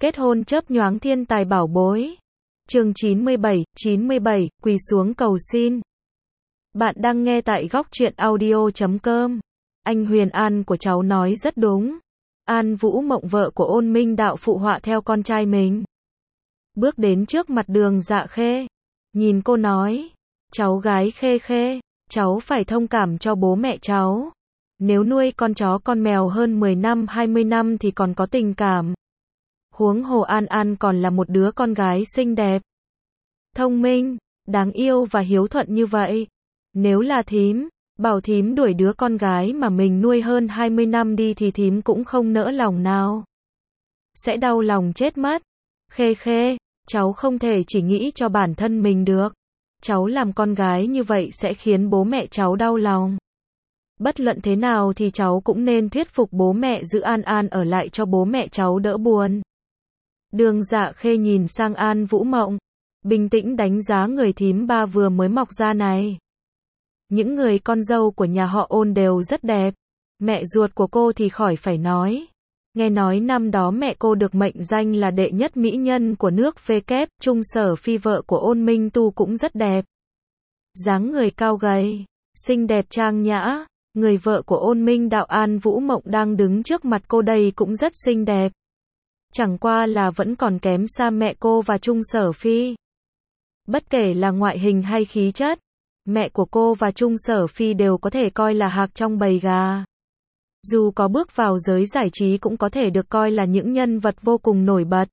Kết hôn chớp nhoáng thiên tài bảo bối. Chương 97, quỳ xuống cầu xin. Bạn đang nghe tại góc truyện audio.com. Anh Huyền An của cháu nói rất đúng. An Vũ Mộng vợ của Ôn Minh Đạo phụ họa theo con trai mình. Bước đến trước mặt Đường Dạ Khê. Nhìn cô nói. Cháu gái Khê Khê, cháu phải thông cảm cho bố mẹ cháu. Nếu nuôi con chó con mèo hơn 10 năm 20 năm thì còn có tình cảm. Huống hồ An An còn là một đứa con gái xinh đẹp, thông minh, đáng yêu và hiếu thuận như vậy. Nếu là thím, bảo thím đuổi đứa con gái mà mình nuôi hơn 20 năm đi thì thím cũng không nỡ lòng nào. Sẽ đau lòng chết mất. Khê Khê, cháu không thể chỉ nghĩ cho bản thân mình được. Cháu làm con gái như vậy sẽ khiến bố mẹ cháu đau lòng. Bất luận thế nào thì cháu cũng nên thuyết phục bố mẹ giữ An An ở lại cho bố mẹ cháu đỡ buồn. Đường Dạ Khê nhìn sang An Vũ Mộng, bình tĩnh đánh giá người thím ba vừa mới mọc ra này. Những người con dâu của nhà họ Ôn đều rất đẹp. Mẹ ruột của cô thì khỏi phải nói. Nghe nói năm đó mẹ cô được mệnh danh là đệ nhất mỹ nhân của nước V-kép, Trung Sở Phi vợ của Ôn Minh Tu cũng rất đẹp. Dáng người cao gầy, xinh đẹp trang nhã. Người vợ của Ôn Minh Đạo An Vũ Mộng đang đứng trước mặt cô đây cũng rất xinh đẹp. Chẳng qua là vẫn còn kém xa mẹ cô và Trung Sở Phi. Bất kể là ngoại hình hay khí chất, mẹ của cô và Trung Sở Phi đều có thể coi là hạc trong bầy gà. Dù có bước vào giới giải trí cũng có thể được coi là những nhân vật vô cùng nổi bật.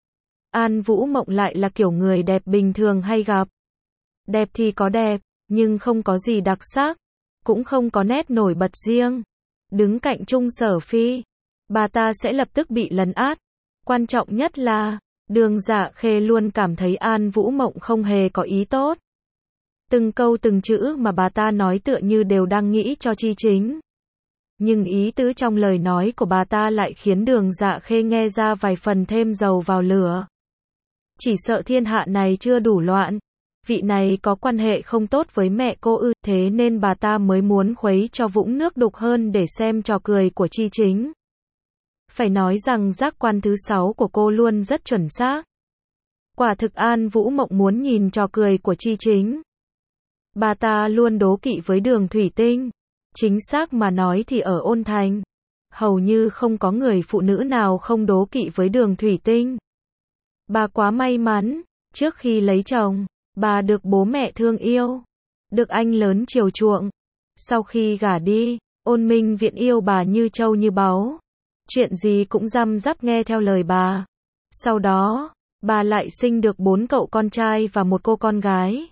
An Vũ Mộng lại là kiểu người đẹp bình thường hay gặp. Đẹp thì có đẹp, nhưng không có gì đặc sắc, cũng không có nét nổi bật riêng. Đứng cạnh Trung Sở Phi, bà ta sẽ lập tức bị lấn át. Quan trọng nhất là, Đường Dạ Khê luôn cảm thấy An Vũ Mộng không hề có ý tốt. Từng câu từng chữ mà bà ta nói tựa như đều đang nghĩ cho Chi Chính. Nhưng ý tứ trong lời nói của bà ta lại khiến Đường Dạ Khê nghe ra vài phần thêm dầu vào lửa. Chỉ sợ thiên hạ này chưa đủ loạn. Vị này có quan hệ không tốt với mẹ cô ư, thế nên bà ta mới muốn khuấy cho vũng nước đục hơn để xem trò cười của Chi Chính. Phải nói rằng giác quan thứ 6 của cô luôn rất chuẩn xác. Quả thực An Vũ Mộng muốn nhìn trò cười của Chi Chính. Bà ta luôn đố kỵ với Đường Thủy Tinh. Chính xác mà nói thì ở Ôn Thành, hầu như không có người phụ nữ nào không đố kỵ với Đường Thủy Tinh. Bà quá may mắn, trước khi lấy chồng, bà được bố mẹ thương yêu, được anh lớn chiều chuộng. Sau khi gả đi, Ôn Minh Viện yêu bà như trâu như báu. Chuyện gì cũng răm rắp nghe theo lời bà. Sau đó, bà lại sinh được 4 cậu con trai và một cô con gái.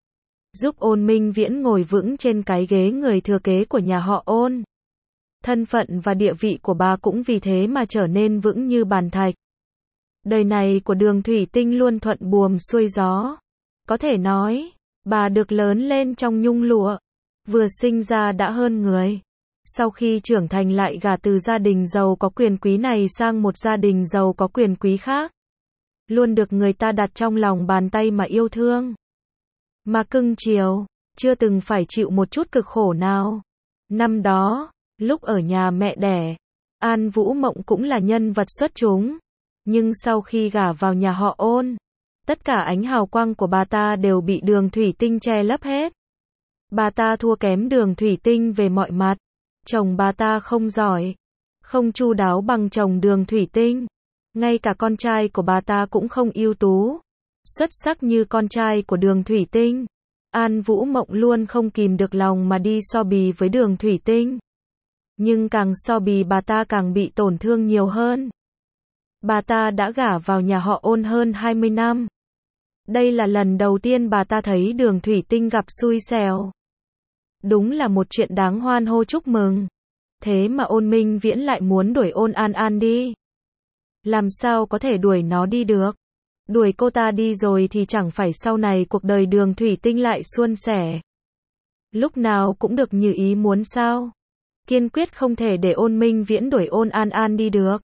Giúp Ôn Minh Viễn ngồi vững trên cái ghế người thừa kế của nhà họ Ôn. Thân phận và địa vị của bà cũng vì thế mà trở nên vững như bàn thạch. Đời này của Đường Thủy Tinh luôn thuận buồm xuôi gió. Có thể nói, bà được lớn lên trong nhung lụa. Vừa sinh ra đã hơn người. Sau khi trưởng thành lại gả từ gia đình giàu có quyền quý này sang một gia đình giàu có quyền quý khác. Luôn được người ta đặt trong lòng bàn tay mà yêu thương. Mà cưng chiều, chưa từng phải chịu một chút cực khổ nào. Năm đó, lúc ở nhà mẹ đẻ, An Vũ Mộng cũng là nhân vật xuất chúng. Nhưng sau khi gả vào nhà họ Ôn, tất cả ánh hào quang của bà ta đều bị Đường Thủy Tinh che lấp hết. Bà ta thua kém Đường Thủy Tinh về mọi mặt. Chồng bà ta không giỏi, không chu đáo bằng chồng Đường Thủy Tinh. Ngay cả con trai của bà ta cũng không ưu tú, xuất sắc như con trai của Đường Thủy Tinh. An Vũ Mộng luôn không kìm được lòng mà đi so bì với Đường Thủy Tinh. Nhưng càng so bì bà ta càng bị tổn thương nhiều hơn. Bà ta đã gả vào nhà họ Ôn hơn 20 năm. Đây là lần đầu tiên bà ta thấy Đường Thủy Tinh gặp xui xẻo. Đúng là một chuyện đáng hoan hô chúc mừng. Thế mà Ôn Minh Viễn lại muốn đuổi Ôn An An đi. Làm sao có thể đuổi nó đi được? Đuổi cô ta đi rồi thì chẳng phải sau này cuộc đời Đường Thủy Tinh lại suôn sẻ. Lúc nào cũng được như ý muốn sao? Kiên quyết không thể để Ôn Minh Viễn đuổi Ôn An An đi được.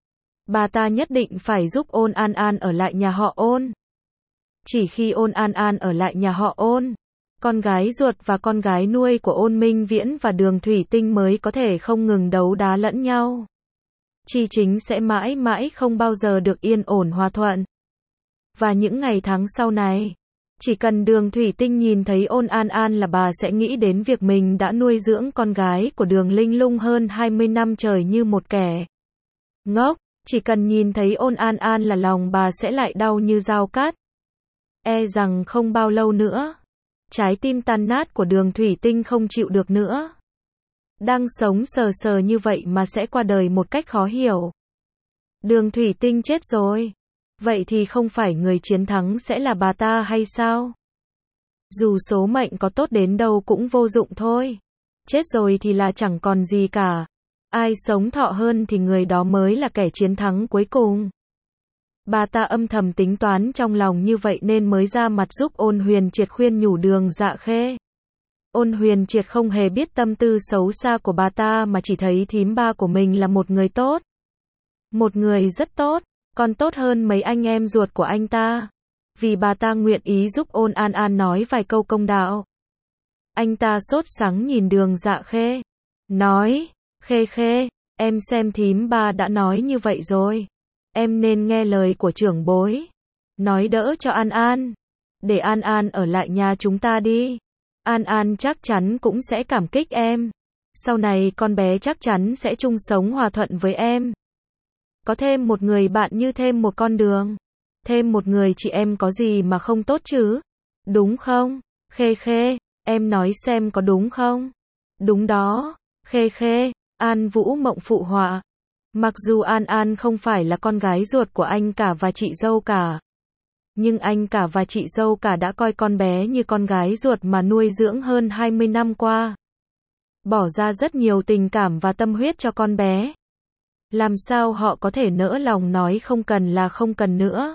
Bà ta nhất định phải giúp Ôn An An ở lại nhà họ Ôn. Chỉ khi Ôn An An ở lại nhà họ Ôn, con gái ruột và con gái nuôi của Ôn Minh Viễn và Đường Thủy Tinh mới có thể không ngừng đấu đá lẫn nhau. Chi chính sẽ mãi mãi không bao giờ được yên ổn hòa thuận. Và những ngày tháng sau này, chỉ cần Đường Thủy Tinh nhìn thấy Ôn An An là bà sẽ nghĩ đến việc mình đã nuôi dưỡng con gái của Đường Linh Lung hơn 20 năm trời như một kẻ ngốc. Chỉ cần nhìn thấy Ôn An An là lòng bà sẽ lại đau như dao cắt. E rằng không bao lâu nữa, trái tim tan nát của Đường Thủy Tinh không chịu được nữa. Đang sống sờ sờ như vậy mà sẽ qua đời một cách khó hiểu. Đường Thủy Tinh chết rồi. Vậy thì không phải người chiến thắng sẽ là bà ta hay sao? Dù số mệnh có tốt đến đâu cũng vô dụng thôi. Chết rồi thì là chẳng còn gì cả. Ai sống thọ hơn thì người đó mới là kẻ chiến thắng cuối cùng. Bà ta âm thầm tính toán trong lòng như vậy nên mới ra mặt giúp Ôn Huyền Triệt khuyên nhủ Đường Dạ Khê. Ôn Huyền Triệt không hề biết tâm tư xấu xa của bà ta mà chỉ thấy thím ba của mình là một người tốt. Một người rất tốt, còn tốt hơn mấy anh em ruột của anh ta. Vì bà ta nguyện ý giúp Ôn An An nói vài câu công đạo. Anh ta sốt sắng nhìn Đường Dạ Khê. Nói, Khê Khê, em xem thím ba đã nói như vậy rồi. Em nên nghe lời của trưởng bối. Nói đỡ cho An An. Để An An ở lại nhà chúng ta đi. An An chắc chắn cũng sẽ cảm kích em. Sau này con bé chắc chắn sẽ chung sống hòa thuận với em. Có thêm một người bạn như thêm một con đường. Thêm một người chị em có gì mà không tốt chứ? Đúng không? Khê Khê, em nói xem có đúng không? Đúng đó, Khê Khê, An Vũ Mộng phụ họa. Mặc dù An An không phải là con gái ruột của anh cả và chị dâu cả. Nhưng anh cả và chị dâu cả đã coi con bé như con gái ruột mà nuôi dưỡng hơn 20 năm qua. Bỏ ra rất nhiều tình cảm và tâm huyết cho con bé. Làm sao họ có thể nỡ lòng nói không cần là không cần nữa.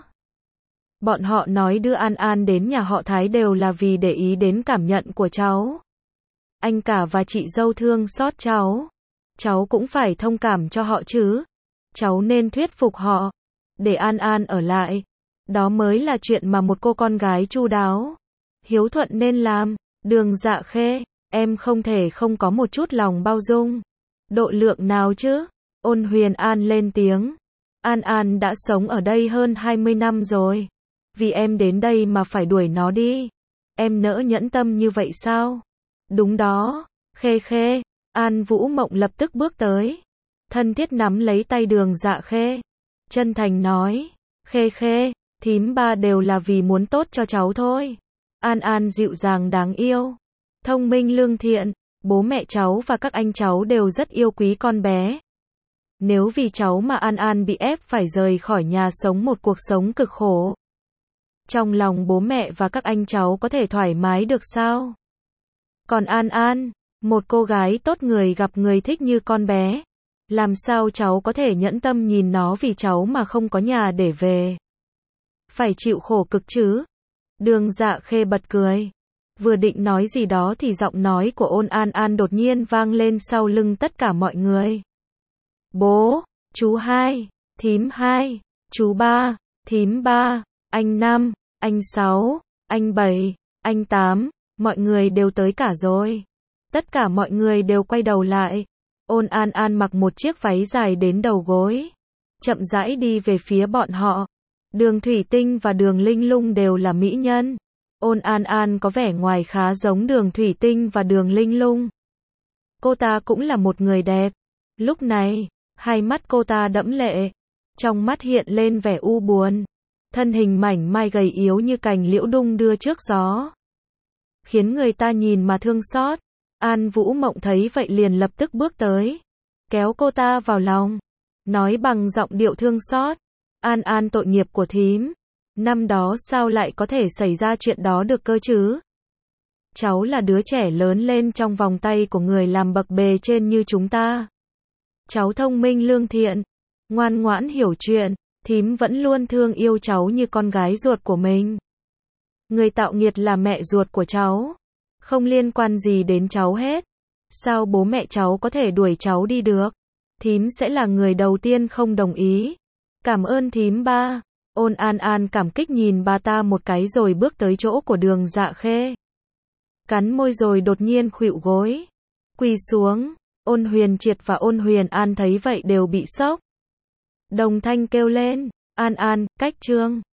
Bọn họ nói đưa An An đến nhà họ Thái đều là vì để ý đến cảm nhận của cháu. Anh cả và chị dâu thương xót cháu. Cháu cũng phải thông cảm cho họ chứ. Cháu nên thuyết phục họ. Để An An ở lại. Đó mới là chuyện mà một cô con gái chu đáo, hiếu thuận nên làm. Đường Dạ Khê, em không thể không có một chút lòng bao dung. Độ lượng nào chứ? Ôn Huyền An lên tiếng. An An đã sống ở đây hơn 20 năm rồi. Vì em đến đây mà phải đuổi nó đi. Em nỡ nhẫn tâm như vậy sao? Đúng đó, Khê Khê. An Vũ Mộng lập tức bước tới. Thân thiết nắm lấy tay Đường Dạ Khê. Chân thành nói. Khê Khê, thím ba đều là vì muốn tốt cho cháu thôi. An An dịu dàng đáng yêu. Thông minh lương thiện. Bố mẹ cháu và các anh cháu đều rất yêu quý con bé. Nếu vì cháu mà An An bị ép phải rời khỏi nhà sống một cuộc sống cực khổ. Trong lòng bố mẹ và các anh cháu có thể thoải mái được sao? Còn An An, một cô gái tốt người gặp người thích như con bé. Làm sao cháu có thể nhẫn tâm nhìn nó vì cháu mà không có nhà để về? Phải chịu khổ cực chứ? Đường Dạ Khê bật cười. Vừa định nói gì đó thì giọng nói của Ôn An An đột nhiên vang lên sau lưng tất cả mọi người. Bố, chú 2, thím 2, chú 3, thím 3, anh 5, anh 6, anh 7, anh 8, mọi người đều tới cả rồi. Tất cả mọi người đều quay đầu lại. Ôn An An mặc một chiếc váy dài đến đầu gối. Chậm rãi đi về phía bọn họ. Đường Thủy Tinh và Đường Linh Lung đều là mỹ nhân. Ôn An An có vẻ ngoài khá giống Đường Thủy Tinh và Đường Linh Lung. Cô ta cũng là một người đẹp. Lúc này, hai mắt cô ta đẫm lệ. Trong mắt hiện lên vẻ u buồn. Thân hình mảnh mai gầy yếu như cành liễu đung đưa trước gió. Khiến người ta nhìn mà thương xót. An Vũ Mộng thấy vậy liền lập tức bước tới. Kéo cô ta vào lòng. Nói bằng giọng điệu thương xót. An An, tội nghiệp của thím. Năm đó sao lại có thể xảy ra chuyện đó được cơ chứ? Cháu là đứa trẻ lớn lên trong vòng tay của người làm bậc bề trên như chúng ta. Cháu thông minh lương thiện, ngoan ngoãn hiểu chuyện, thím vẫn luôn thương yêu cháu như con gái ruột của mình. Người tạo nghiệt là mẹ ruột của cháu, không liên quan gì đến cháu hết. Sao bố mẹ cháu có thể đuổi cháu đi được? Thím sẽ là người đầu tiên không đồng ý. Cảm ơn thím ba. Ôn An An cảm kích nhìn bà ta một cái rồi bước tới chỗ của Đường Dạ Khê. Cắn môi rồi đột nhiên khuỵu gối. Quỳ xuống. Ôn Huyền Triệt và Ôn Huyền An thấy vậy đều bị sốc. Đồng Thanh kêu lên, An An, cách Trương